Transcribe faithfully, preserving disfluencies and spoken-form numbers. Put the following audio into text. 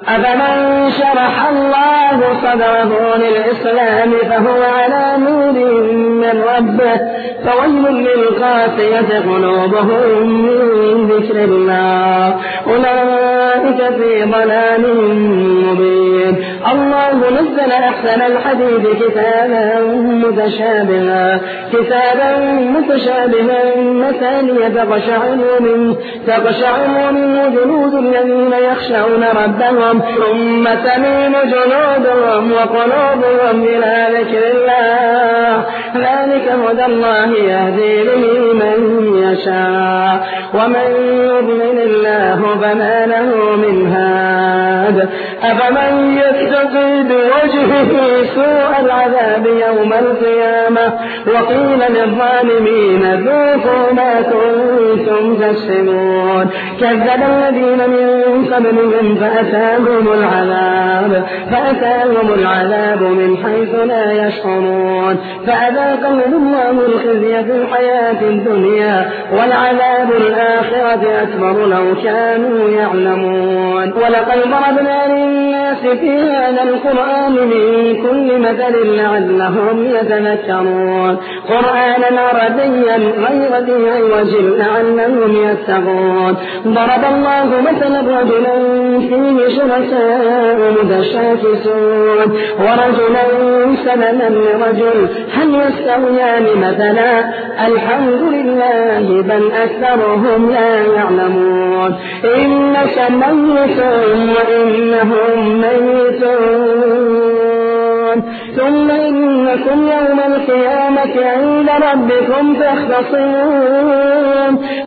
أفمن شرح الله صدره للإسلام فهو على نور من ربه فويل للقاسية قلوبهم من ذكر الله أولئك في ضلال مبين. الله نزل أحسن الحديث كتابا متشابها كتابا متشابها مثانية تقشعر منه تقشعر منه جلود الذين يخشون ربهم ثم تلين جلودهم وقلوبهم إلى ذكر الله ذلك هدى الله يهدي به من يشاء ومن يضلل الله فما له من هاد. أفمن يتقي بوجهه سوء العذاب يوم القيامة وقيل للظالمين ذوقوا ما كنتم تكسبون. كذب الذين من قبلهم فأتاهم العذاب فأتاهم العذاب من حيث لا يشعرون فأذاقهم الله الخزي في الحياة الدنيا والعذاب الآخرة أكبر لو كانوا يعلمون. ولقد ضربنا للناس في هذا القرآن من كل مثل لعلهم يتذكرون قرآنا عربيا غير ذي عوج لعلهم يتقون. ضرب الله مثلا رجلا فيه شركاء متشاكسون ورجلا سلما لرجل هل يستويان مثلا الحمد لله بل أكثرهم لا يعلمون. إنك ميت وإنهم ميتون ثم إنكم يوم القيامة عند ربكم تختصمون.